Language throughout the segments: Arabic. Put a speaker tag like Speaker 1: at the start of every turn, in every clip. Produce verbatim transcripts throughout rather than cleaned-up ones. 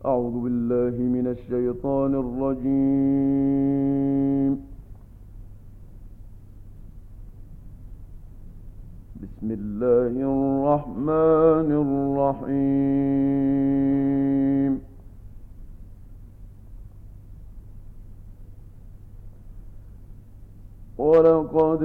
Speaker 1: أعوذ بالله من الشيطان الرجيم. بسم الله الرحمن الرحيم. ولقد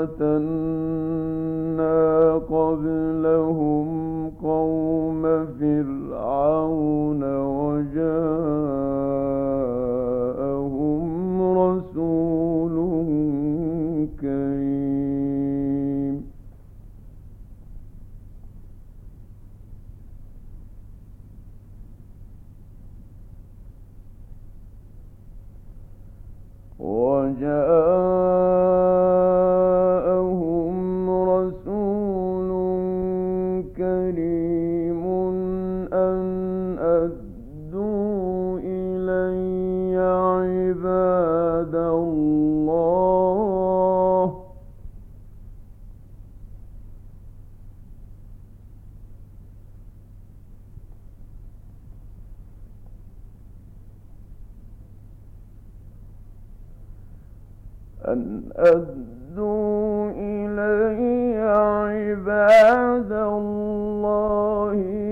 Speaker 1: فتنا قبلهم قوم فرعون وجاءهم رسول كريم. وجاءهم رسول كريم أن أدوا إلي عباد الله أن أدوا إلي عباد الله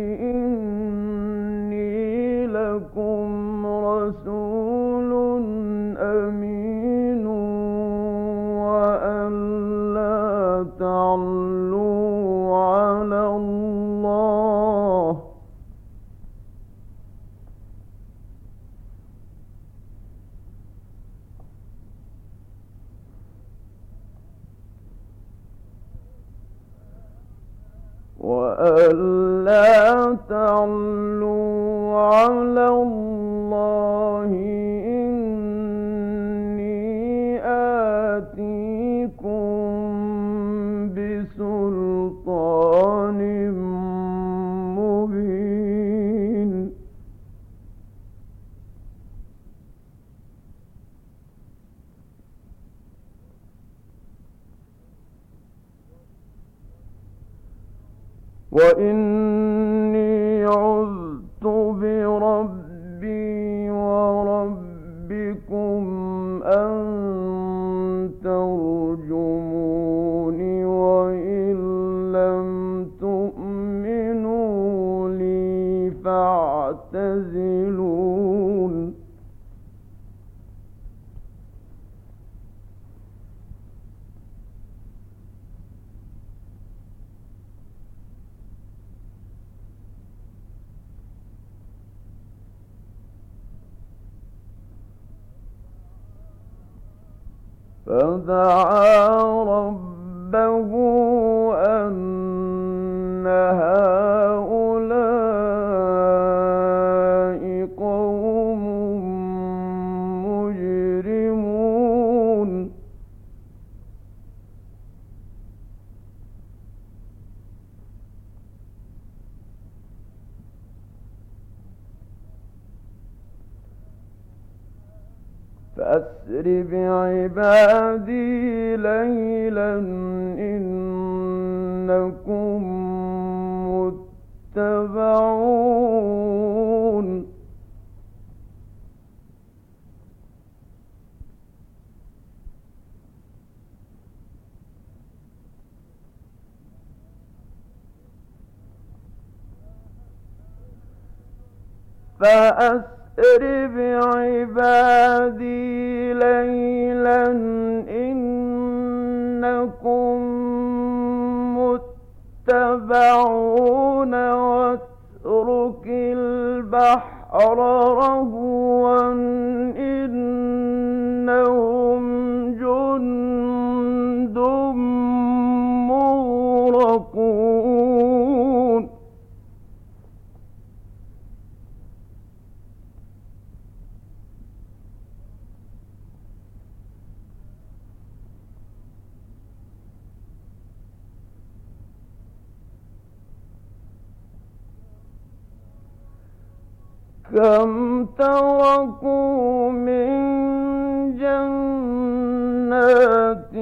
Speaker 1: إني لكم رسول أمين وأن لا تعلوا على الله وألا تعلوا على الله إني آتيكم بسلطان مبين. وإني عذت بربي وربكم أن ترجموني وإن لم تؤمنوا لي فاعتزلون. فدعا ربه أن هؤلاء قوم مجرمون. فأسر بعبادي ليلا إنكم متبعون. فأسر بعبادي ليلا إنكم متبعون واترك البحر رهوا إنهم جند مغرقون. كم تركوا من جنات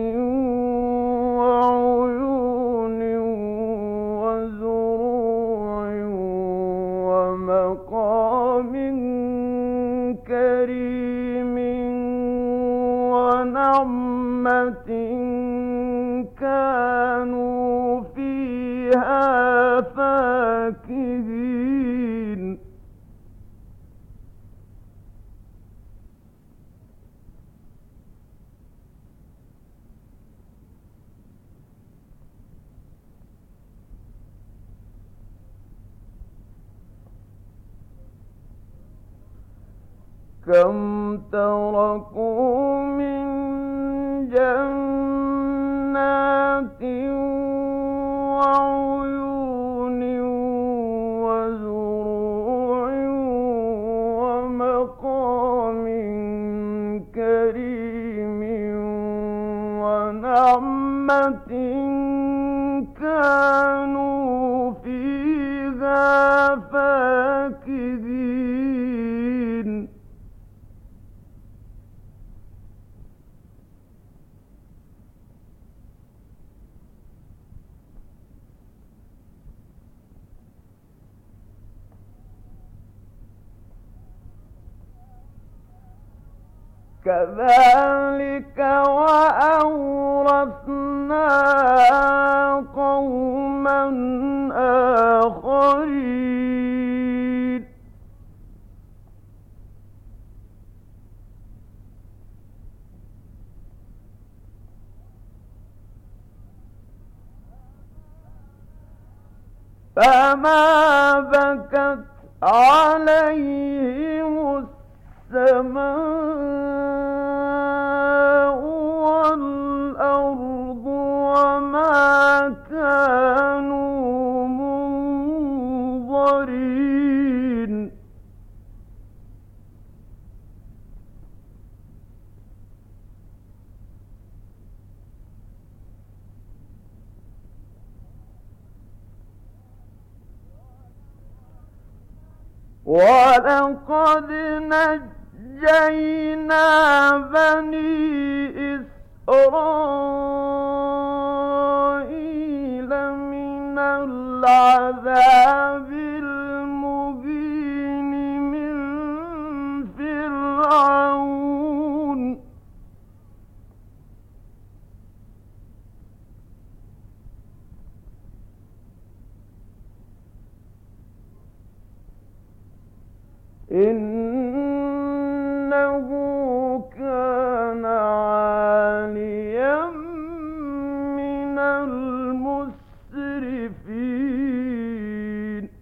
Speaker 1: وعيون وزروع ومقام فيها فاكهين كم تركوا من جنات وعيون وزروع ومقام كريم ونعمة كانوا فيها فاكهين كذلك وأورثنا قوما آخرين فما بكت عليهم السماء والأرض وما كانوا منظرين ولقد نجينا بني إسرائيل من العذاب المهين من فرعون إنه كان عاليا من المسرفين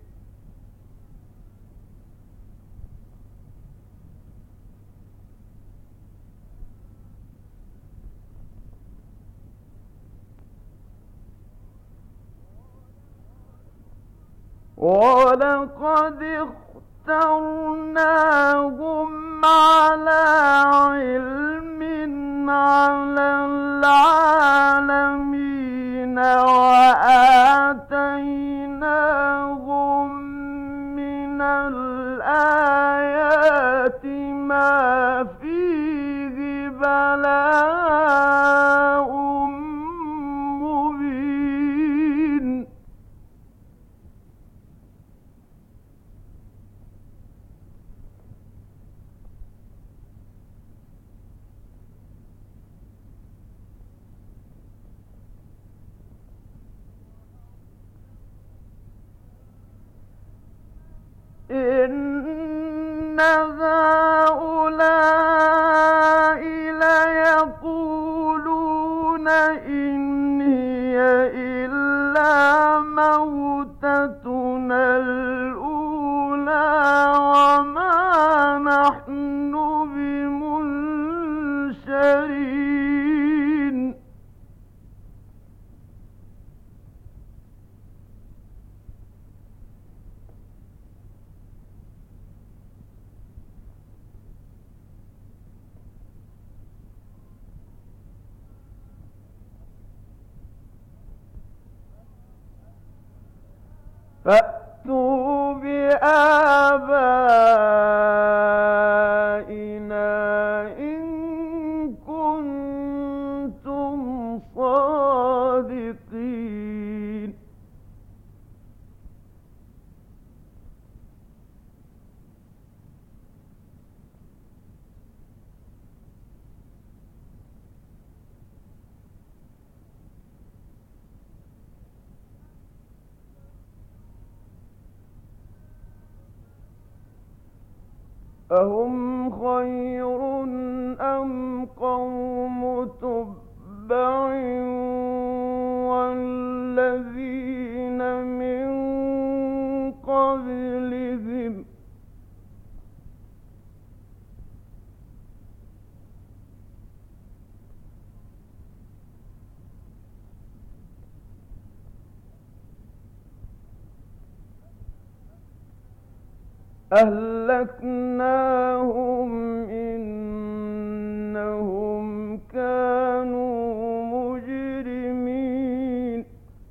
Speaker 1: ولقد اخترناهم على علم على العالمين وآتيناهم من الآيات ما فيه بلاء مبين إن هؤلاء ليقولون إن هي إلا موتتنا الأولى وما نحن بمنشرين فأتوا بآبائنا إن كنتم صادقين أهم خير أم قوم تبع والذين من قبلهم أهلكناهم إنهم كانوا مجرمين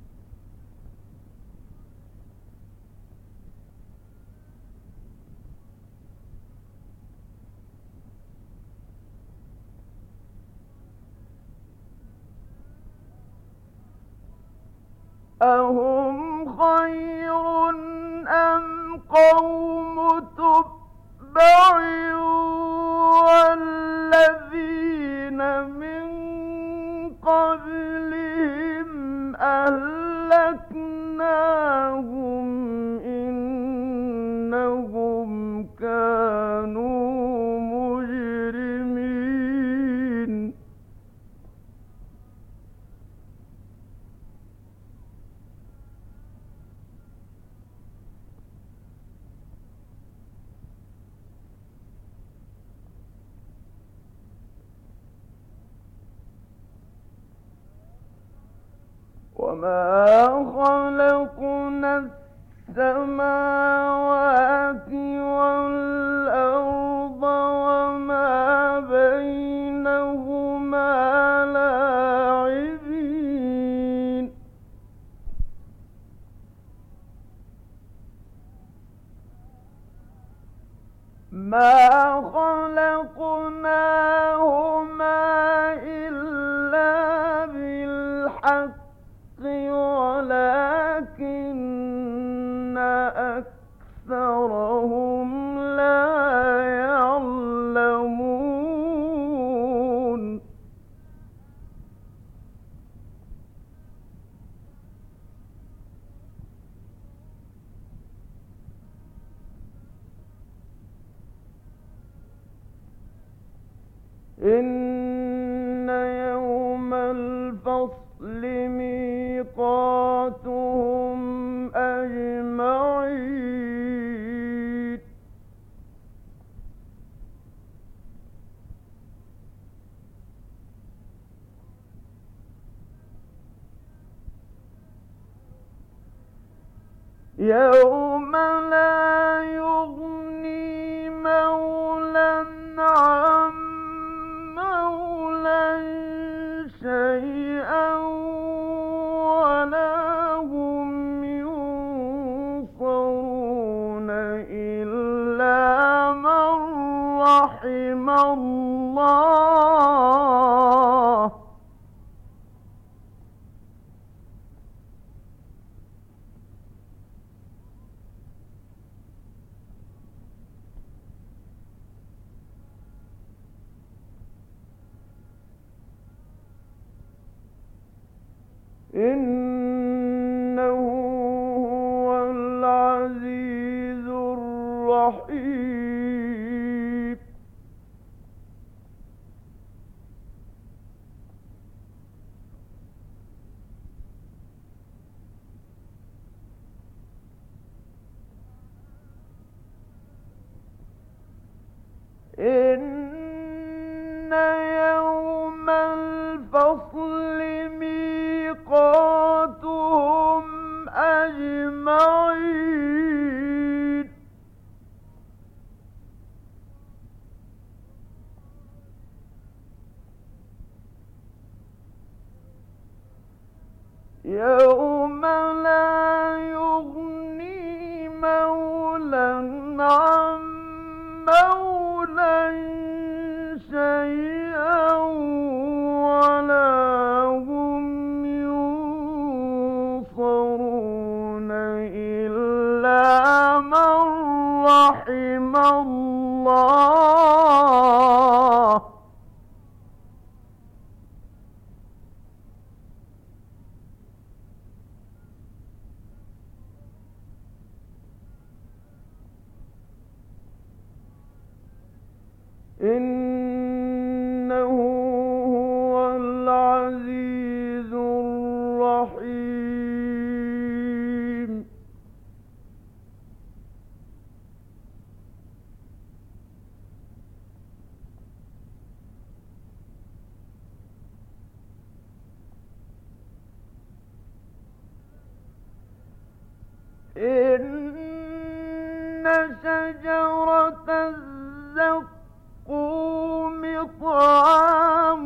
Speaker 1: أهم خير أم قوم تبع والذين من قبلهم أهلكناهم إنهم كانوا مجرمين وما خلقنا السماوات والأرض وما بينهما لاعبين ما خلقناهما إلا بالحق ولكن أكثرهم لا يعلمون إن يوم الفصل ميقاتهم أجمعين يوم لا يغني مولى عن مولى شيئا ولا هم ينصرون إلا من رحم الله إنه هو العزيز الرحيم إن يوم الفصل ميقاتهم أجمعين يوم لا يغني مولى عن مولى شيئا ولا هم ينصرون إلا من رحم الله إنه هو العزيز الرحيم. إن شجرة الزقوم طعام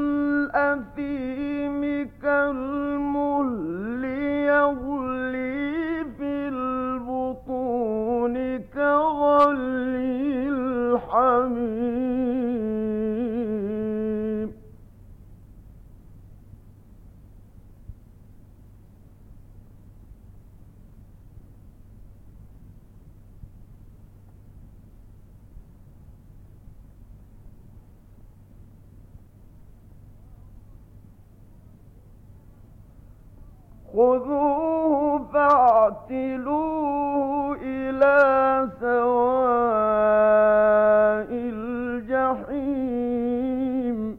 Speaker 1: الأثيم كالمهل يغلي في البطون كغلي الحميم. خذوه فاعتلوه إلى سواء الجحيم.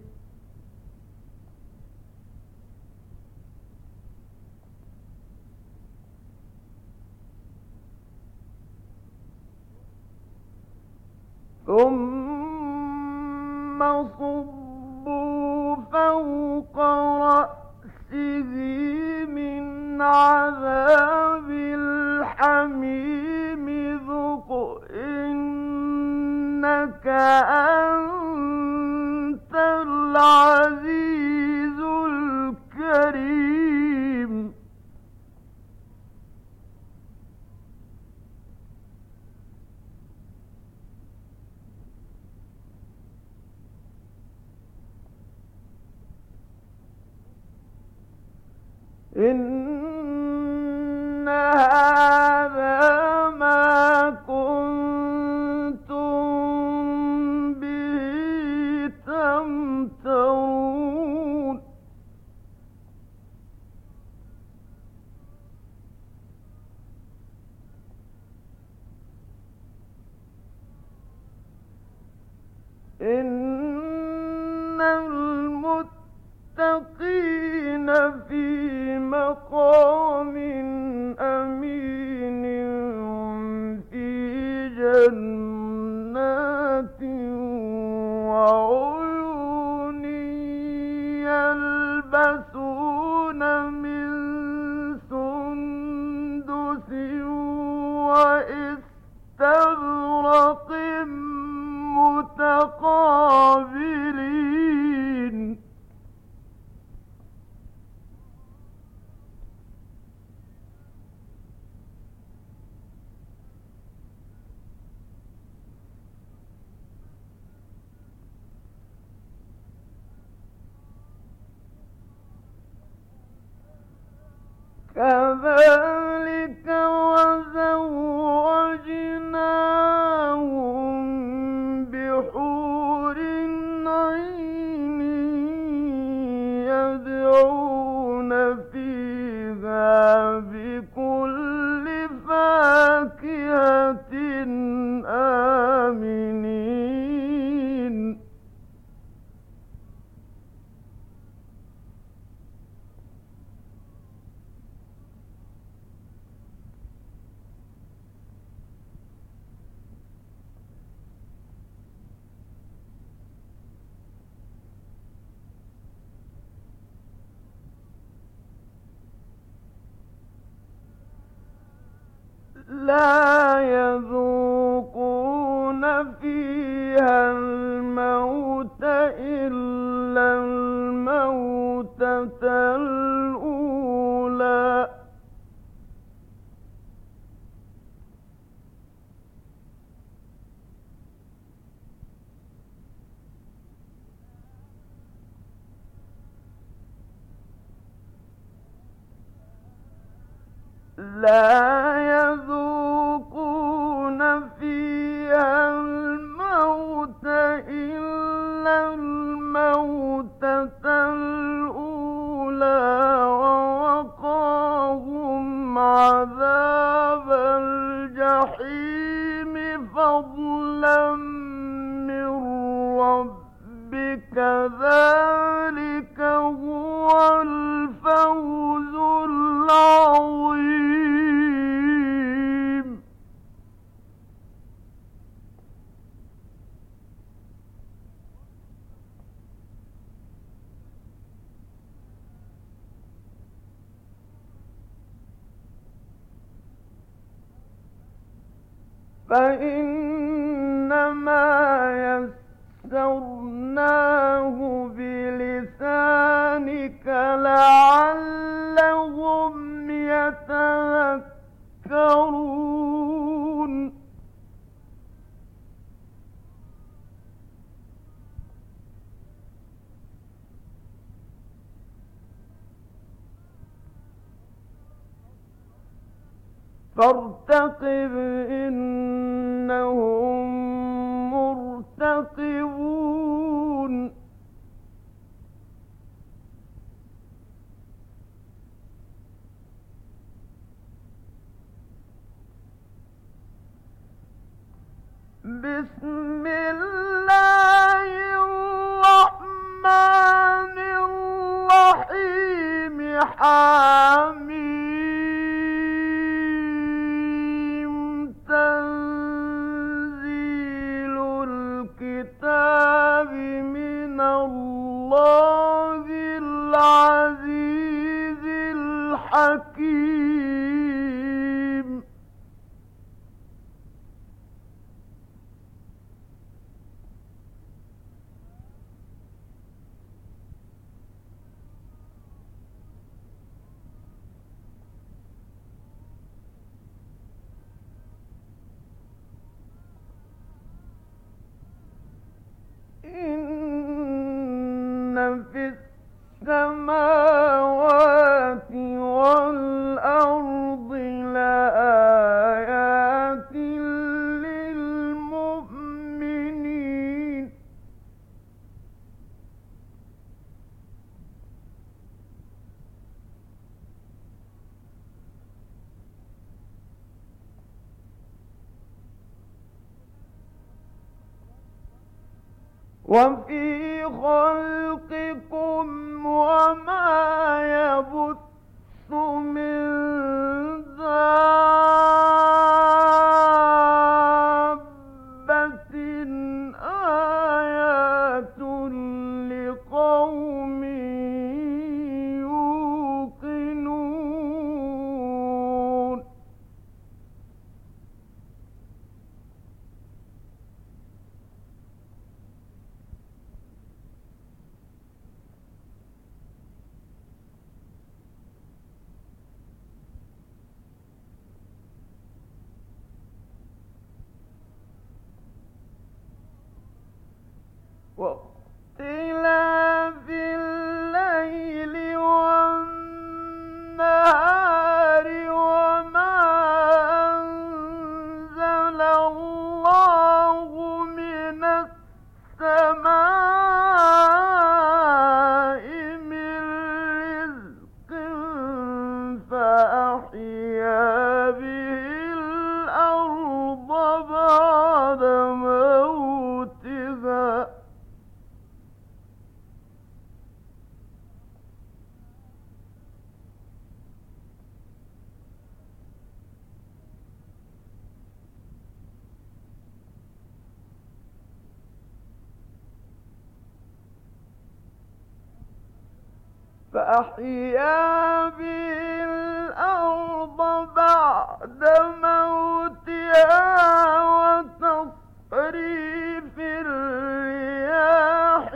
Speaker 1: ثم صبوا فوق رأسه من عذاب الحميم ذق إنك أنت العزيز الكريم. إن هذا ما كنتم به تمترون. إن المتقين في مقام أمين في جنات وعيون يلبسون من سندس وإستبرق متقابلين. كذلك وزوجناهم بحور عين يدعون فيها بكل فاكهة آمنين. لا يذوقون فيها الموت إلا الموتة الأولى. لا يذوقون فيها الموت إلا الموتة الأولى ووقاهم عذاب الجحيم فضلا من فإنما يسرناه بلسانك لعلهم يتذكرون. فارتقب إنهم مرتقبون. بسم الله الرحمن الرحيم. حميم. تنزيل الكتاب من الله العزيز الحكيم. إن في السماوات والأرض لآيات للمؤمنين. وفي خلقكم وما يبث من دابة آيات لقوم يوقنون. واختلاف الليل والنهار وما أنزل الله من السماء من رزق فأحيا به الأرض بعد موتها. فأحيا به الأرض بعد موتها وتصريف الرياح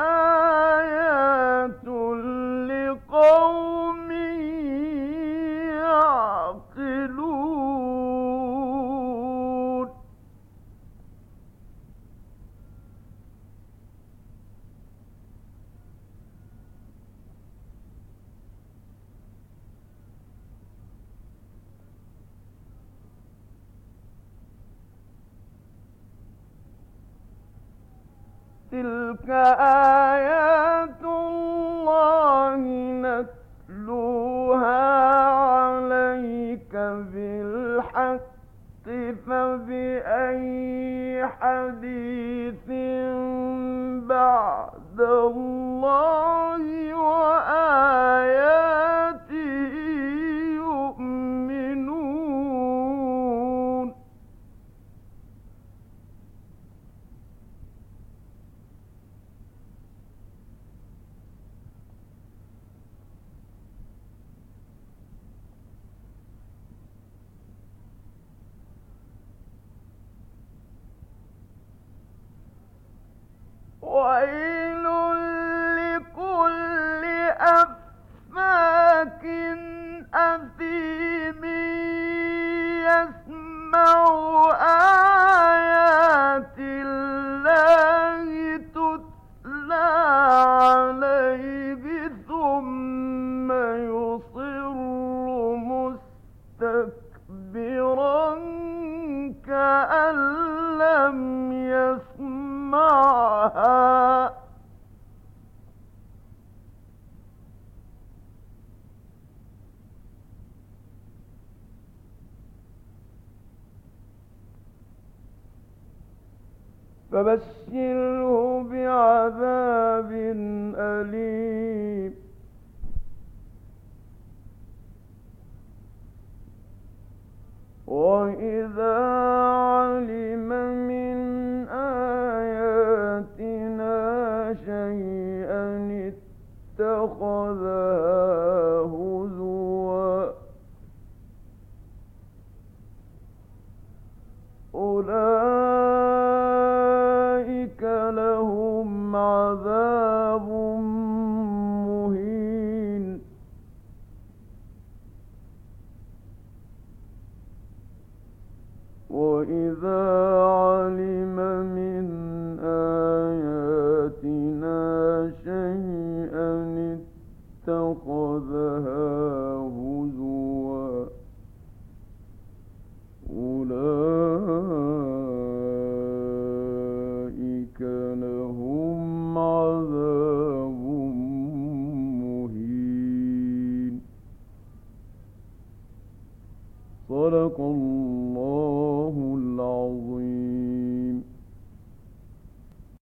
Speaker 1: آيات لقوم يعقلون. تلك آيات الله نتلوها عليك بالحق فبأي حديث بعد الله وآياته يؤمنون. يسمع آيات الله تتلى عليه ثم يصر مستكبرا كأن لم يسمعها فبشره بعذاب أليم وإذا علم من آياتنا شيئا اتخذها هزوا أولئك لهم عذاب مهين وإذا علم من آياتنا شيئا اتخذها هزوا أولئك لهم عذاب مهين صدق الله